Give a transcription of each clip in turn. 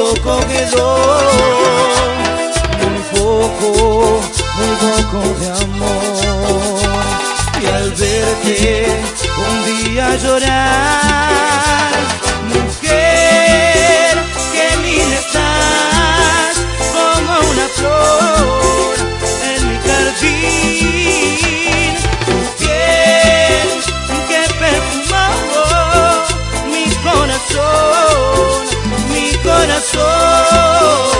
poco quedó, muy poco de amor. Y al verte un día llorar, mujer, qué linda estás, como una flor en mi jardín. Tu piel que perfumó mi corazón, mi corazón.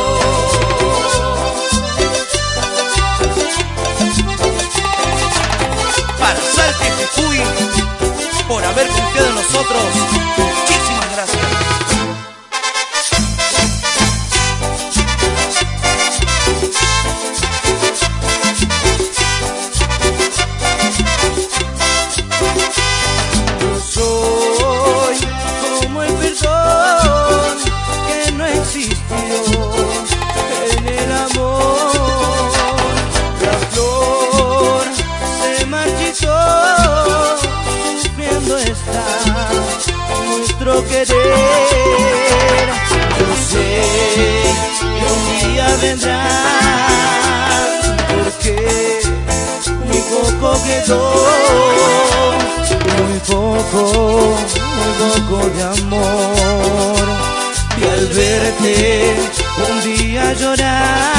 Para Salta y Jujuy, por haber confiado en nosotros, muchísimas gracias. Yo soy como el perdón que no existió en el amor. La flor se marchitó, sufriendo está nuestro querer. Yo sé que un día vendrá, porque muy poco quedó, muy poco de amor. Y al verte un día llorar,